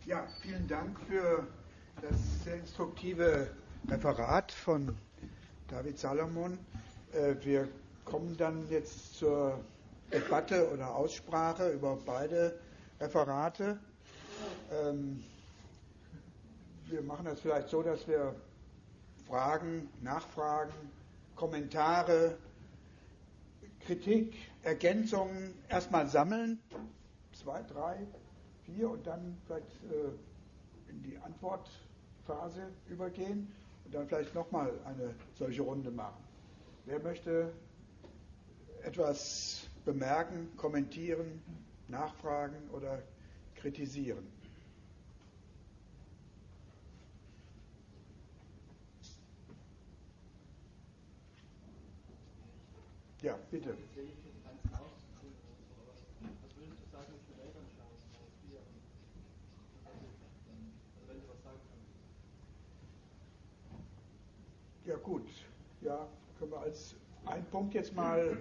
Ja, vielen Dank für das sehr instruktive Referat von David Salomon. Wir kommen dann jetzt zur Debatte oder Aussprache über beide Referate. Wir machen das vielleicht so, dass wir Fragen, Nachfragen, Kommentare, Kritik, Ergänzungen erstmal sammeln, 2, 3, 4 und dann vielleicht in die Antwortphase übergehen und dann vielleicht nochmal eine solche Runde machen. Wer möchte etwas bemerken, kommentieren, nachfragen oder kritisieren? Ja, bitte. Ja gut, ja, können wir als einen Punkt jetzt mal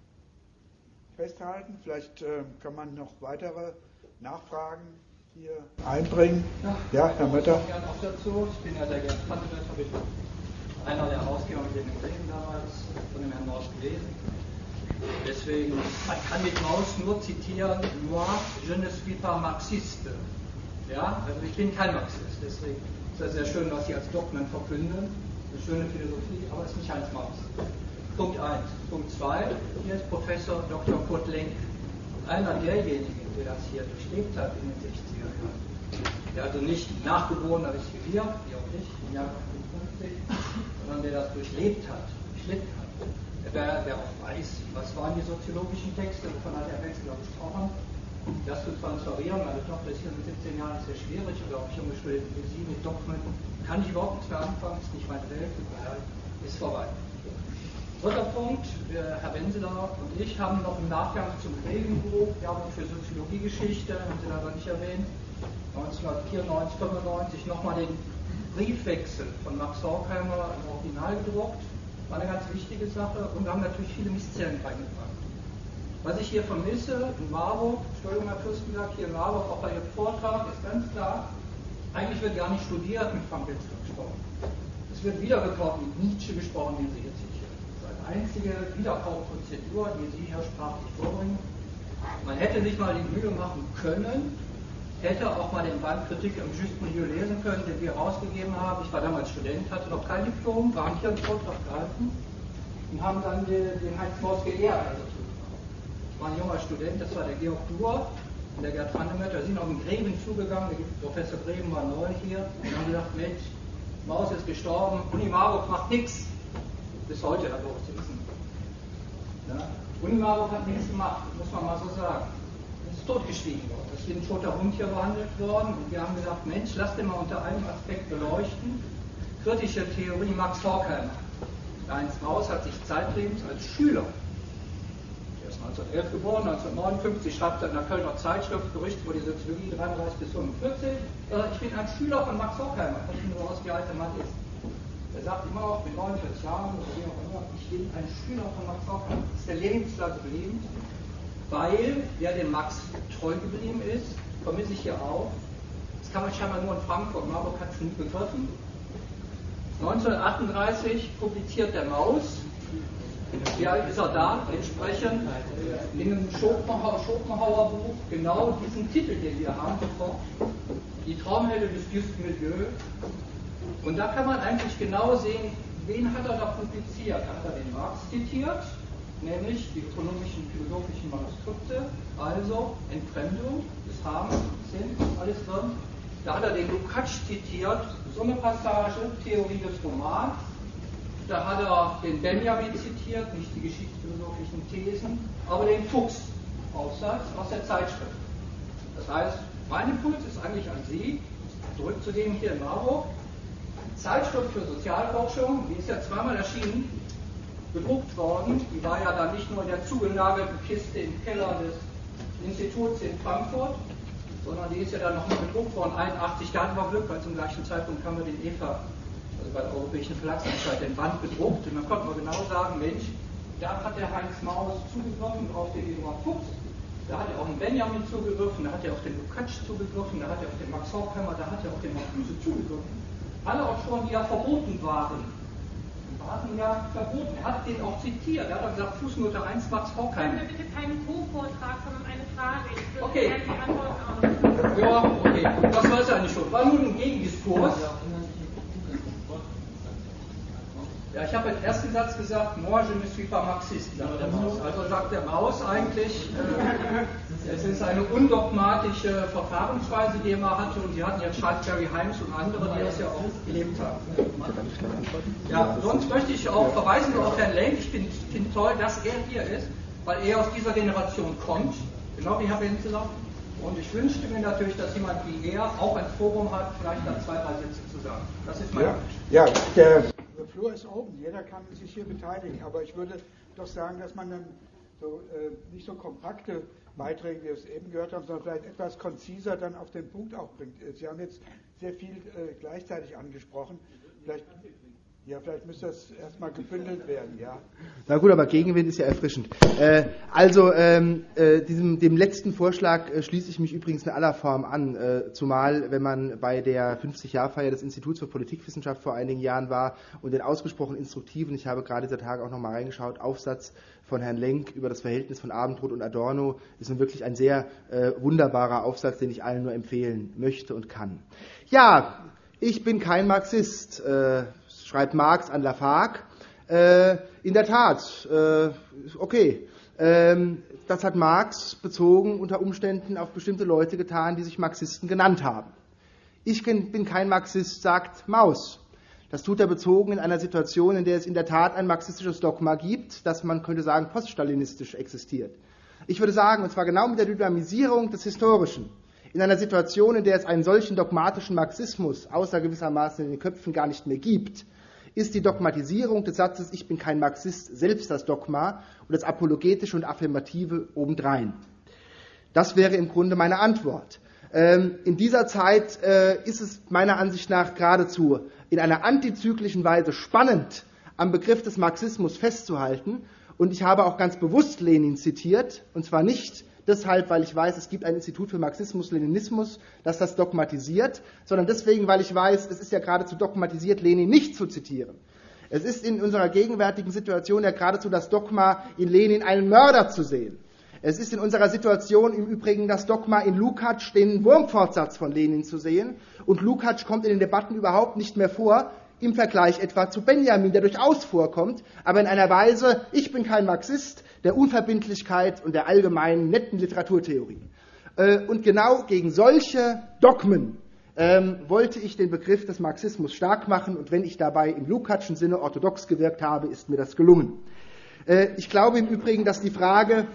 festhalten. Vielleicht kann man noch weitere Nachfragen hier einbringen. Ja, Herr Mötter. Ich gerne auch dazu. Ich bin ja der Gerd Pannewelt, habe ich einer der Herausgeber mit dem Reden damals von dem Herrn Morsch gelesen. Deswegen, man kann mit Maus nur zitieren, moi, je ne suis pas marxiste. Ja, also ich bin kein Marxist, deswegen ist das sehr schön, was Sie als Dogmen verkünden. Eine schöne Philosophie, aber es ist nicht als Marx. Punkt 1. Punkt 2. Hier ist Professor Dr. Kurt Lenk. Einer derjenigen, der das hier durchlebt hat in den 60er Jahren. Der also nicht nachgeboren ist wie wir, wie auch ich, im Jahr 58, sondern der das durchlebt hat, durchlitten hat. Der auch weiß, was waren die soziologischen Texte, wovon hat Herr Wechsler gesprochen. Das zu transferieren, meine Tochter ist hier mit 17 Jahren sehr schwierig, oder auch junge Studenten wie Sie mit Dogmen, kann ich überhaupt nichts mehr anfangen, ist nicht meine Welt, ist vorbei. Dritter Punkt, Herr Wenseler und ich haben noch im Nachgang zum Grevenbuch, Jahrbuch für Soziologiegeschichte, haben Sie leider nicht erwähnt, 1994, 95 nochmal den Briefwechsel von Max Horkheimer im Original gedruckt. War eine ganz wichtige Sache und wir haben natürlich viele Misszellen reingebracht. Was ich hier vermisse in Marburg, Entschuldigung Herr Fürstenberg, hier in Marburg auch bei Ihrem Vortrag, ist ganz klar, eigentlich wird gar nicht studiert mit Frank Wetzler gesprochen. Es wird wiedergekauft, mit Nietzsche gesprochen, den Sie jetzt zitieren. Das ist eine einzige Wiederkaufprozedur, die Sie hier sprachlich vorbringen. Man hätte sich mal die Mühe machen können, hätte auch mal den Band Kritik im Juste Milieu lesen können, den wir herausgegeben haben. Ich war damals Student, hatte noch kein Diplom, waren hier einen Vortrag gehalten und haben dann den Heinz Maus geehrt. Also ich war ein junger Student, das war der Georg Duhr und der Gerd Pannewelt. Da sind auf den Gräben zugegangen, der Professor Greben war neu hier und haben gesagt, Mensch, Maus ist gestorben, Uni Marburg macht nichts. Bis heute, Herr Boris, Sie wissen. Ja? Uni Marburg hat nichts gemacht, muss man mal so sagen. Es ist totgeschwiegen worden. Es ist wie ein toter Hund hier behandelt worden und wir haben gesagt, Mensch, lass den mal unter einem Aspekt beleuchten. Kritische Theorie Max Horkheimer. Heinz Maus hat sich zeitlebens als Schüler, er ist 1911 geboren, 1959 schreibt er in der Kölner Zeitschrift Bericht über die Soziologie 33 bis 45, ich bin ein Schüler von Max Horkheimer, ich bin so aus wie alter Mann ist. Er sagt immer auch mit 49 Jahren, oder wie auch immer, ich bin ein Schüler von Max Horkheimer. Das ist der lebenslang geblieben, weil der dem Max treu geblieben ist, vermisse ich hier auch. Das kann man scheinbar nur in Frankfurt, Marburg hat es nie begriffen. 1938 publiziert der Maus, wie alt ist er da, entsprechend in einem Schopenhauer Buch genau diesen Titel, den wir haben, die Traumhelde des Juste Milieu. Und da kann man eigentlich genau sehen, wen hat er da publiziert. Da hat er den Marx zitiert, nämlich die ökonomischen, philosophischen Manuskripte, also Entfremdung, des Habens, Sinn, alles drin. Da hat er den Lukács zitiert, so eine Passage, Theorie des Romans. Da hat er den Benjamin zitiert, nicht die geschichtsphilosophischen Thesen, aber den Fuchs-Aufsatz aus der Zeitschrift. Das heißt, mein Impuls ist eigentlich an Sie, zurückzugehen hier in Marburg. Zeitschrift für Sozialforschung, die ist ja zweimal erschienen, gedruckt worden. Die war ja dann nicht nur in der zugenagelten Kiste im Keller des Instituts in Frankfurt, sondern die ist ja dann nochmal gedruckt worden, 81, da hatten wir Glück, weil zum gleichen Zeitpunkt haben wir den EFA, also bei der Europäischen Verlagsanstalt, den Band gedruckt und dann konnten wir genau sagen, Mensch, da hat der Heinz Maus zugegriffen auf den Eduard Fuchs Da hat er auch den Benjamin zugegriffen, da hat er auf den Lukács zugegriffen, da hat er auf den Max Horkheimer, da hat er auf den Marcuse zugegriffen. Alle Autoren, die ja verboten waren. Waren ja verboten. Er hat den auch zitiert. Er hat gesagt, Fußnote 1, Max Horkheimer. Können wir bitte keinen Co-Vortrag, sondern eine Frage. Ich würde Okay. gerne die Antworten auch. Ja, okay. Das war es eigentlich schon. War nur ein Gegendiskurs. Ja, ich habe im ersten Satz gesagt, moi je ne suis pas marxiste, sagt der Maus. Also sagt der Maus eigentlich, es ist eine undogmatische Verfahrensweise, die er mal hatte, und sie hatten jetzt Charles Barry Himes und andere, die das ja auch gelebt haben. Ja, sonst möchte ich auch verweisen auf Herrn Lenk. Ich finde toll, dass er hier ist, weil er aus dieser Generation kommt, genau wie Herr Wenzeler. Und ich wünschte mir natürlich, dass jemand wie er auch ein Forum hat, vielleicht dann 2, 3 Sätze zu sagen. Das ist mein Wunsch. Ja, der Flur ist oben, jeder kann sich hier beteiligen, aber ich würde doch sagen, dass man dann so, nicht so kompakte Beiträge, wie wir es eben gehört haben, sondern vielleicht etwas konziser dann auf den Punkt auch bringt. Sie haben jetzt sehr viel gleichzeitig angesprochen. Vielleicht müsste das erstmal gebündelt werden, ja. Na gut, aber Gegenwind ist ja erfrischend. Dem letzten Vorschlag schließe ich mich übrigens in aller Form an, zumal wenn man bei der 50-Jahr-Feier des Instituts für Politikwissenschaft vor einigen Jahren war und den ausgesprochen instruktiven, ich habe gerade dieser Tage auch nochmal reingeschaut, Aufsatz von Herrn Lenk über das Verhältnis von Abendrot und Adorno, ist nun wirklich ein sehr wunderbarer Aufsatz, den ich allen nur empfehlen möchte und kann. Ja, ich bin kein Marxist, schreibt Marx an Lafargue. In der Tat, okay. Das hat Marx bezogen unter Umständen auf bestimmte Leute getan, die sich Marxisten genannt haben. Ich bin kein Marxist, sagt Mauss. Das tut er bezogen in einer Situation, in der es in der Tat ein marxistisches Dogma gibt, das man könnte sagen poststalinistisch existiert. Ich würde sagen, und zwar genau mit der Dynamisierung des Historischen, in einer Situation, in der es einen solchen dogmatischen Marxismus außer gewissermaßen in den Köpfen gar nicht mehr gibt, ist die Dogmatisierung des Satzes, ich bin kein Marxist, selbst das Dogma und das Apologetische und Affirmative obendrein. Das wäre im Grunde meine Antwort. In dieser Zeit ist es meiner Ansicht nach geradezu in einer antizyklischen Weise spannend, am Begriff des Marxismus festzuhalten. Und ich habe auch ganz bewusst Lenin zitiert, und zwar nicht deshalb, weil ich weiß, es gibt ein Institut für Marxismus-Leninismus, das das dogmatisiert, sondern deswegen, weil ich weiß, es ist ja geradezu dogmatisiert, Lenin nicht zu zitieren. Es ist in unserer gegenwärtigen Situation ja geradezu das Dogma, in Lenin einen Mörder zu sehen. Es ist in unserer Situation im Übrigen das Dogma, in Lukács den Wurmfortsatz von Lenin zu sehen. Und Lukács kommt in den Debatten überhaupt nicht mehr vor, im Vergleich etwa zu Benjamin, der durchaus vorkommt, aber in einer Weise, ich bin kein Marxist, der Unverbindlichkeit und der allgemeinen netten Literaturtheorie. Und genau gegen solche Dogmen wollte ich den Begriff des Marxismus stark machen, und wenn ich dabei im Lukácschen Sinne orthodox gewirkt habe, ist mir das gelungen. Ich glaube im Übrigen, dass die Frage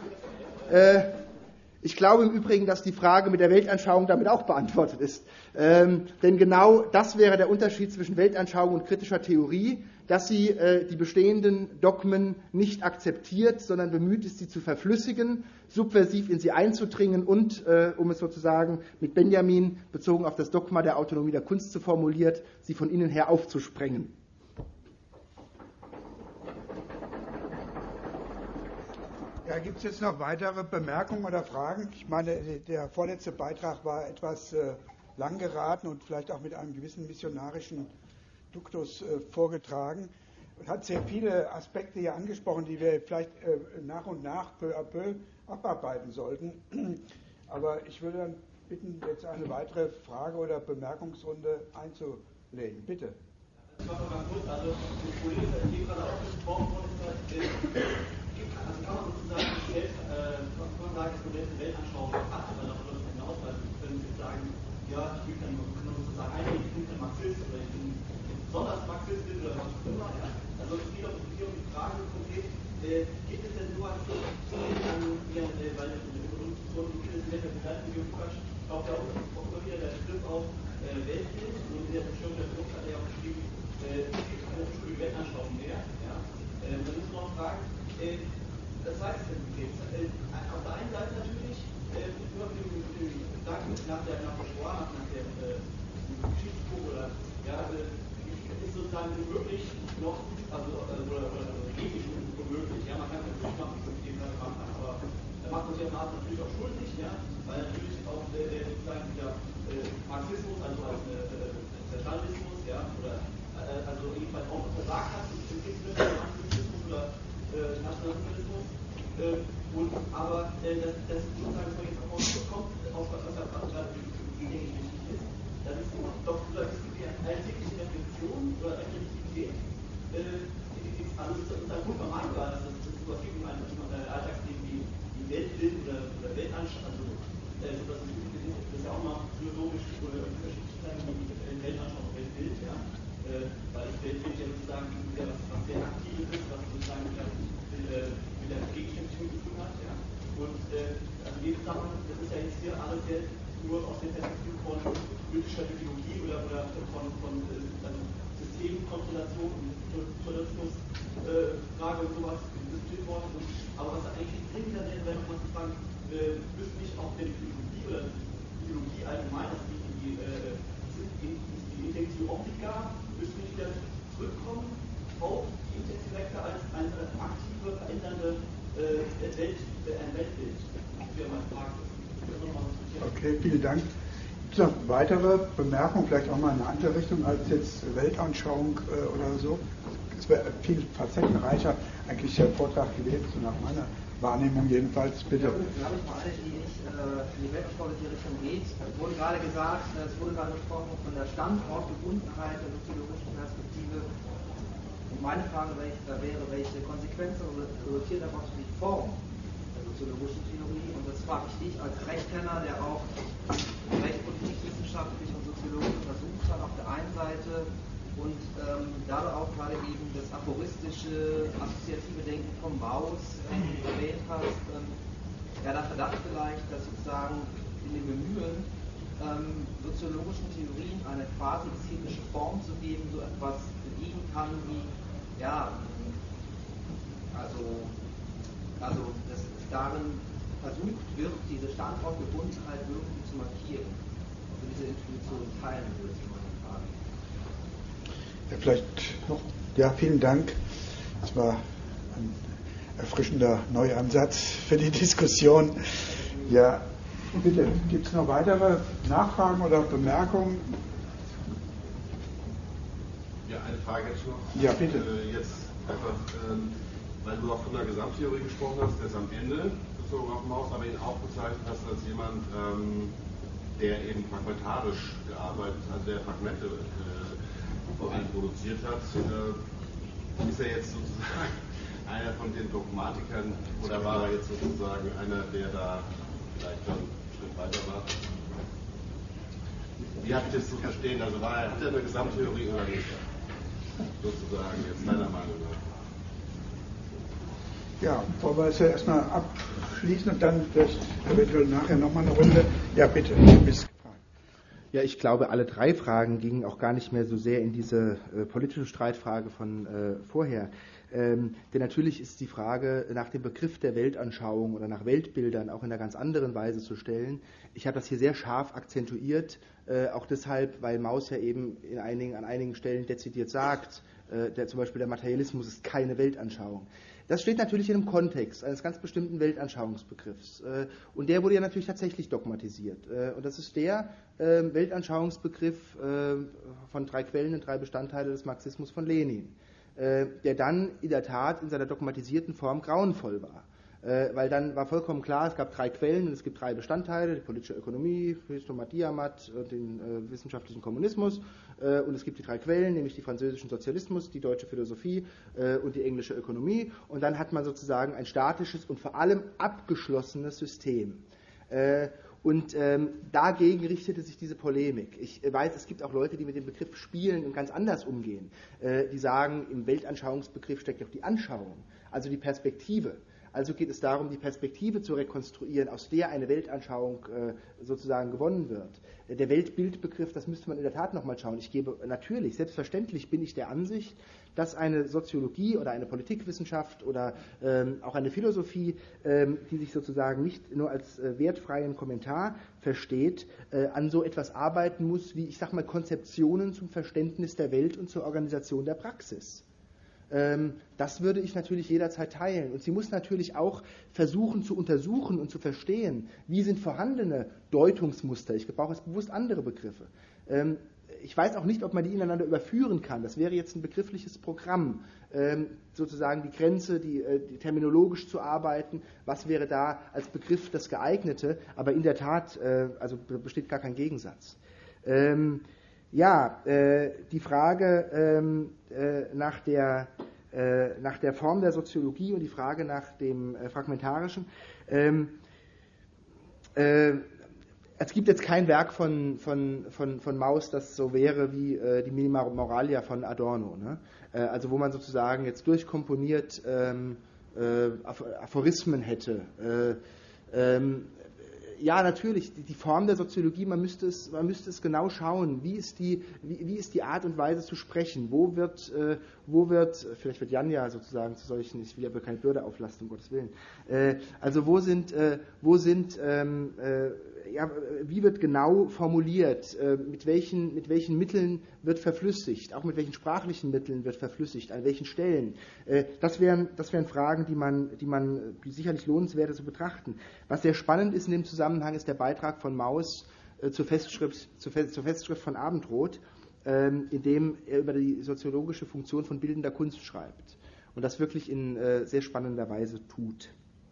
mit der Weltanschauung damit auch beantwortet ist. Denn genau das wäre der Unterschied zwischen Weltanschauung und kritischer Theorie, dass sie die bestehenden Dogmen nicht akzeptiert, sondern bemüht ist, sie zu verflüssigen, subversiv in sie einzudringen und, um es sozusagen mit Benjamin bezogen auf das Dogma der Autonomie der Kunst zu formuliert, sie von innen her aufzusprengen. Ja, gibt es jetzt noch weitere Bemerkungen oder Fragen? Ich meine, der vorletzte Beitrag war etwas lang geraten und vielleicht auch mit einem gewissen missionarischen Duktus vorgetragen und hat sehr viele Aspekte hier angesprochen, die wir vielleicht nach und nach peu à peu abarbeiten sollten. Aber ich würde dann bitten, jetzt eine weitere Frage- oder Bemerkungsrunde einzulegen. Bitte. Das war noch ganz kurz. Also, das Problem, das hier gerade auch gesprochen worden ist, also kann man sozusagen das Modell der Weltanschauung hat, aber darüber hinaus, weil wir können jetzt sagen, ja, ich bin dann sozusagen eigentlich ich bin kein Marxist oder ich bin besonders Marxistin oder was auch immer. Ja. Also es geht auch hier um die Frage konkret, gibt es denn so ein weil so gibt es in der Gedanken wie Quatsch, auch ja auch immer wieder der Begriff auf Weltbild, und in der Bestimmung der Druck hat er auch geschrieben, es gibt keine unschuldige Weltanschauung mehr. Ja. Da müssen wir noch fragen, das heißt, auf der einen Seite natürlich, nur mit dem Gedanken nach der Shoah, nach dem Geschichtsbuch oder ja, ist sozusagen unmöglich noch, also oder wirklich unmöglich. Ja, man kann es natürlich machen, wie man gemacht hat, aber macht man sich am Markt natürlich auch schuldig, ja, weil natürlich auch sozusagen dieser Marxismus, also als Zentralismus, ja, oder also jedenfalls auch versagt hat, im Marxismus oder Nationalismus. Aber das sozusagen so jetzt auch kommt, aus was ja gerade denke ich wichtig ist, das ist doch die alltägliche Reflexion oder Effektivität, also sozusagen unvermeidbar, dass es sowas gibt in einem Alltagsleben wie Weltbild oder Weltanschauung, also das ist ja auch mal philosophisch oder unterschiedlich sein wie Weltanschauung und Weltbild, ja, weil das Weltbild ja sozusagen was sehr Aktives ist, was sozusagen mit der Gegenständlichkeit zu tun hat, ja, und also in dem Zusammenhang, das ist ja jetzt hier alles nur aus der Perspektive von politischer Ideologie oder von Systemkonstellation und Tolerismus Frage und sowas diskutiert worden. Aber was da eigentlich dringender wäre, man zu fragen, müsste nicht auch der Philosophie oder Ideologie allgemein, also die Intellektive Optika, müsste nicht wieder zurückkommen auf die Intellekte als eine aktive, verändernde ein Weltbild. Das wäre meine Frage. Okay, vielen Dank. Gibt es noch weitere Bemerkungen, vielleicht auch mal in eine andere Richtung als jetzt Weltanschauung oder so? Es wäre viel facettenreicher eigentlich der Vortrag gewesen, so nach meiner Wahrnehmung jedenfalls. Bitte. Ja, gut, dann habe ich mal eine, die nicht in die weltanschauliche Richtung geht. Es wurde gerade gesagt, es wurde gerade gesprochen von der Standortgebundenheit der soziologischen Perspektive. Und meine Frage wäre, welche Konsequenzen resultieren daraus für die Form der soziologischen Theorie? Und das frage ich dich als Rechtkenner, der auch rechtspolitikwissenschaftlich und soziologisch untersucht hat, auf der einen Seite und dabei auch gerade eben das aphoristische, assoziative Denken vom Maus erwähnt hast. Ja, der Verdacht vielleicht, dass sozusagen in dem Bemühen, soziologischen Theorien eine quasi disziplinische Form zu geben, so etwas bedienen kann wie, ja, also dass es darin versucht wird, diese Standortgebundenheit irgendwie zu markieren. Also diese Intuition teilen würde ich mal fragen. Ja, vielleicht noch, ja, vielen Dank. Das war ein erfrischender Neuansatz für die Diskussion. Ja, bitte, gibt es noch weitere Nachfragen oder Bemerkungen? Ja, eine Frage hätte ich noch. Ja, bitte. Jetzt einfach, weil du auch von der Gesamttheorie gesprochen hast, jetzt am Ende bezogen auf Maus, aber ihn auch bezeichnet hast als jemand, der eben fragmentarisch gearbeitet hat, der Fragmente produziert hat. Ist er jetzt sozusagen einer von den Dogmatikern oder war er jetzt sozusagen einer, der da vielleicht dann einen Schritt weiter war? Wie habe ich das zu verstehen? Also hat er eine Gesamttheorie oder nicht? Sozusagen, jetzt deiner Meinung nach. Ja, wollen wir es ja erstmal abschließen und dann vielleicht eventuell nachher nochmal eine Runde. Ja, bitte, du bist gefragt. Ja, ich glaube, alle drei Fragen gingen auch gar nicht mehr so sehr in diese politische Streitfrage von vorher. Denn natürlich ist die Frage nach dem Begriff der Weltanschauung oder nach Weltbildern auch in einer ganz anderen Weise zu stellen. Ich habe das hier sehr scharf akzentuiert, auch deshalb, weil Maus ja eben an einigen Stellen dezidiert sagt, zum Beispiel der Materialismus ist keine Weltanschauung. Das steht natürlich in einem Kontext eines ganz bestimmten Weltanschauungsbegriffs. Und der wurde ja natürlich tatsächlich dogmatisiert. Und das ist der Weltanschauungsbegriff von 3 Quellen und 3 Bestandteile des Marxismus von Lenin, der dann in der Tat in seiner dogmatisierten Form grauenvoll war. Weil dann war vollkommen klar, es gab 3 Quellen und es gibt 3 Bestandteile, die politische Ökonomie, Thomas Diamat und den wissenschaftlichen Kommunismus, und es gibt die 3 Quellen, nämlich die französischen Sozialismus, die deutsche Philosophie und die englische Ökonomie, und dann hat man sozusagen ein statisches und vor allem abgeschlossenes System. Und dagegen richtete sich diese Polemik. Ich weiß, es gibt auch Leute, die mit dem Begriff spielen und ganz anders umgehen. Die sagen, im Weltanschauungsbegriff steckt auch die Anschauung, also die Perspektive. Also geht es darum, die Perspektive zu rekonstruieren, aus der eine Weltanschauung sozusagen gewonnen wird. Der Weltbildbegriff, das müsste man in der Tat nochmal schauen. Ich gebe natürlich, selbstverständlich bin ich der Ansicht, dass eine Soziologie oder eine Politikwissenschaft oder auch eine Philosophie, die sich sozusagen nicht nur als wertfreien Kommentar versteht, an so etwas arbeiten muss wie, ich sag mal, Konzeptionen zum Verständnis der Welt und zur Organisation der Praxis. Das würde ich natürlich jederzeit teilen. Und sie muss natürlich auch versuchen zu untersuchen und zu verstehen, wie sind vorhandene Deutungsmuster. Ich brauche jetzt bewusst andere Begriffe. Ich weiß auch nicht, ob man die ineinander überführen kann. Das wäre jetzt ein begriffliches Programm, sozusagen die Grenze, die terminologisch zu arbeiten. Was wäre da als Begriff das Geeignete? Aber in der Tat, also besteht gar kein Gegensatz. Die Frage nach der Form der Soziologie und die Frage nach dem Fragmentarischen. Es gibt jetzt kein Werk von Mauss, das so wäre wie die Minima Moralia von Adorno, ne? Also wo man sozusagen jetzt durchkomponiert Aphorismen hätte. Ja, natürlich, die Form der Soziologie, man müsste es genau schauen, wie ist die Art und Weise zu sprechen, wo wird, vielleicht wird Jan ja sozusagen zu solchen, ich will aber keine Bürde auflasten, um Gottes Willen, also wie wird genau formuliert, mit welchen Mitteln wird verflüssigt, auch mit welchen sprachlichen Mitteln wird verflüssigt, an welchen Stellen. Das wären Fragen, die sicherlich lohnenswert ist zu betrachten. Was sehr spannend ist in dem Zusammenhang, ist der Beitrag von Mauss zur Festschrift von Abendroth, in dem er über die soziologische Funktion von bildender Kunst schreibt und das wirklich in sehr spannender Weise tut.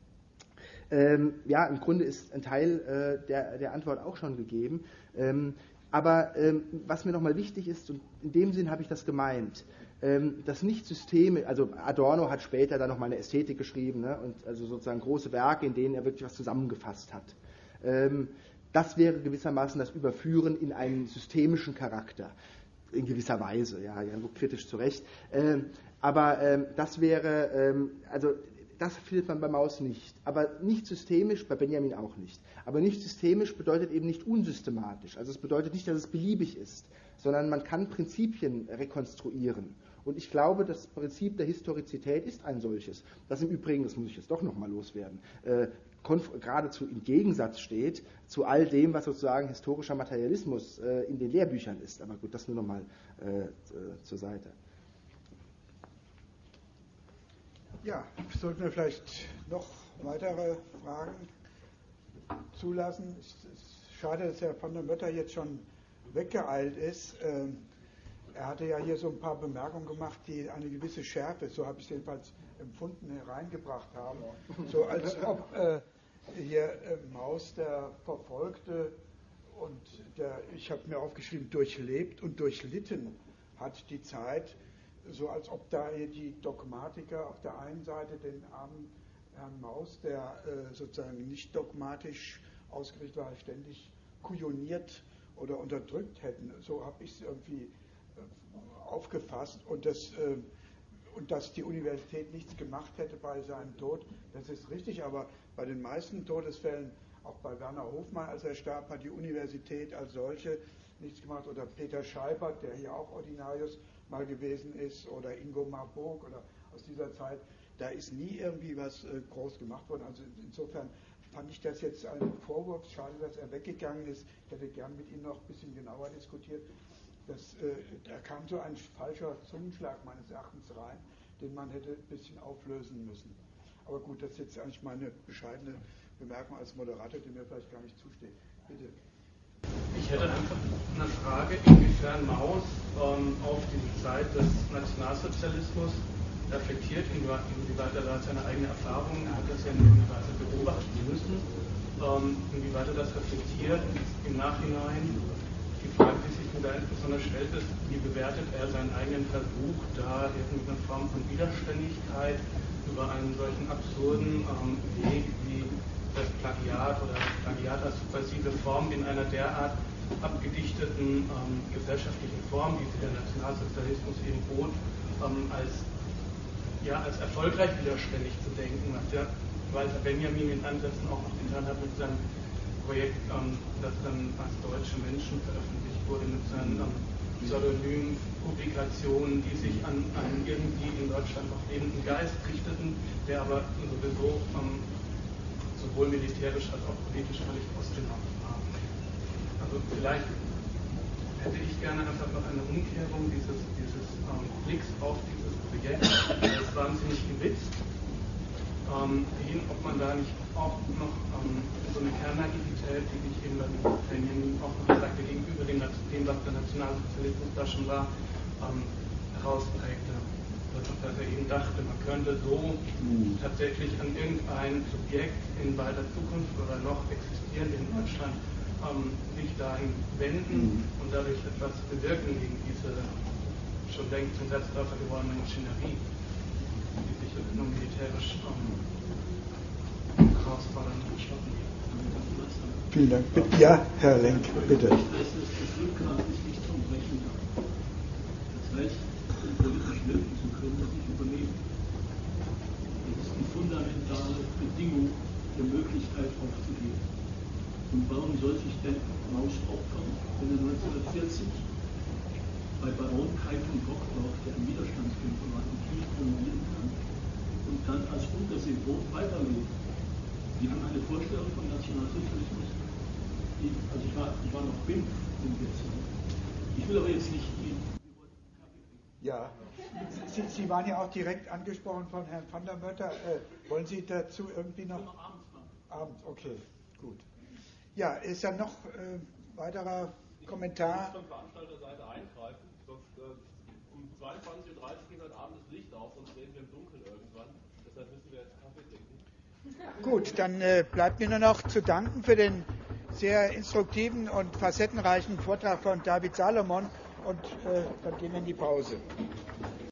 Im Grunde ist ein Teil der Antwort auch schon gegeben. Aber was mir nochmal wichtig ist, und in dem Sinn habe ich das gemeint, dass nicht Systeme, also Adorno hat später dann nochmal eine Ästhetik geschrieben, ne, und also sozusagen große Werke, in denen er wirklich was zusammengefasst hat. Das wäre gewissermaßen das Überführen in einen systemischen Charakter, in gewisser Weise, ja kritisch zu Recht. Aber das wäre, das findet man bei Mauss nicht, aber nicht systemisch, bei Benjamin auch nicht. Aber nicht systemisch bedeutet eben nicht unsystematisch. Also es bedeutet nicht, dass es beliebig ist, sondern man kann Prinzipien rekonstruieren. Und ich glaube, das Prinzip der Historizität ist ein solches, das im Übrigen, das muss ich jetzt doch nochmal loswerden, geradezu im Gegensatz steht zu all dem, was sozusagen historischer Materialismus in den Lehrbüchern ist. Aber gut, das nur nochmal zur Seite. Ja, sollten wir vielleicht noch weitere Fragen zulassen? Es ist schade, dass Herr van der Mötter jetzt schon weggeeilt ist. Er hatte ja hier so ein paar Bemerkungen gemacht, die eine gewisse Schärfe, so habe ich es jedenfalls empfunden, hereingebracht haben. So als ob hier Mauss der Verfolgte und ich habe mir aufgeschrieben, durchlebt und durchlitten hat die Zeit, so als ob da die Dogmatiker auf der einen Seite den armen Herrn Mauss, der sozusagen nicht dogmatisch ausgerichtet war, ständig kujoniert oder unterdrückt hätten. So habe ich es irgendwie aufgefasst und dass die Universität nichts gemacht hätte bei seinem Tod, das ist richtig, aber bei den meisten Todesfällen, auch bei Werner Hofmann, als er starb, hat die Universität als solche nichts gemacht, oder Peter Scheibert, der hier auch Ordinarius mal gewesen ist, oder Ingo Marburg oder aus dieser Zeit, da ist nie irgendwie was groß gemacht worden. Also insofern fand ich das jetzt ein Vorwurf. Schade, dass er weggegangen ist. Ich hätte gern mit ihm noch ein bisschen genauer diskutiert. Da kam so ein falscher Zungenschlag meines Erachtens rein, den man hätte ein bisschen auflösen müssen. Aber gut, das ist jetzt eigentlich meine bescheidene Bemerkung als Moderator, die mir vielleicht gar nicht zusteht. Bitte. Ich hätte einfach eine Frage, inwiefern Mauss auf diese Zeit des Nationalsozialismus reflektiert, inwieweit er da seine eigene Erfahrung, er hat das ja in irgendeiner Weise beobachten müssen, inwieweit er das reflektiert im Nachhinein. Die Frage, die sich mir da insbesondere stellt, ist, wie bewertet er seinen eigenen Versuch, da irgendeine Form von Widerständigkeit über einen solchen absurden Weg wie das Plagiat oder Plagiat als subversive Form in einer derart abgedichteten gesellschaftlichen Form, wie sie der Nationalsozialismus eben bot, als erfolgreich widerständig zu denken, was der Walter Benjamin in Ansätzen auch noch getan hat mit seinem Projekt, das dann als deutsche Menschen veröffentlicht wurde, mit seinen pseudonymen Publikationen, die sich an einen irgendwie in Deutschland noch lebenden Geist richteten, der aber sowieso sowohl militärisch als auch politisch völlig ausgenommen war. Also vielleicht hätte ich ich gerne einfach noch eine Umkehrung dieses Blicks auf dieses Projekt. Das ist wahnsinnig gewitzt. Ob man da nicht auch noch so eine Kernnaivität, die sich eben bei den Plänen auch noch sagte, gegenüber dem, was der Nationalsozialismus da schon war, herausprägte. Dass er eben dachte, man könnte so tatsächlich an irgendein Subjekt in weiter Zukunft oder noch existierend in Deutschland sich dahin wenden und dadurch etwas bewirken gegen diese schon längst zum Selbstläufer gewordene Maschinerie, die sich nur militärisch herausfordern und stoppen. Vielen Dank. Ja, Herr Lenk, bitte. Das Rückgrat ist nicht zum Brechen da. Das heißt, um politisch wirken zu können, muss ich überleben. Das ist die fundamentale Bedingung der Möglichkeit aufzugeben. Und warum soll sich denn Maus opfern, wenn er 1940 bei Baron Kai von Brockdorf, der ein Widerstandskämpfer war, in Kiel promovieren kann und dann als Unterseebrot weiterlebt? Sie haben eine Vorstellung von Nationalsozialismus. Also ich war noch BIMF in der Zeit. Ich will aber jetzt nicht die. Ja, Sie waren ja auch direkt angesprochen von Herrn van der Mötter. Wollen Sie dazu irgendwie noch? Abends, okay, gut. Ja, ist da noch weiterer Kommentar? Ich muss von Veranstalterseite eingreifen. Um 22:30 Uhr geht heute Abend das Licht auf, sonst reden wir im Dunkeln irgendwann. Deshalb müssen wir jetzt Kaffee trinken. Gut, dann bleibt mir nur noch zu danken für den sehr instruktiven und facettenreichen Vortrag von David Salomon und dann gehen wir in die Pause.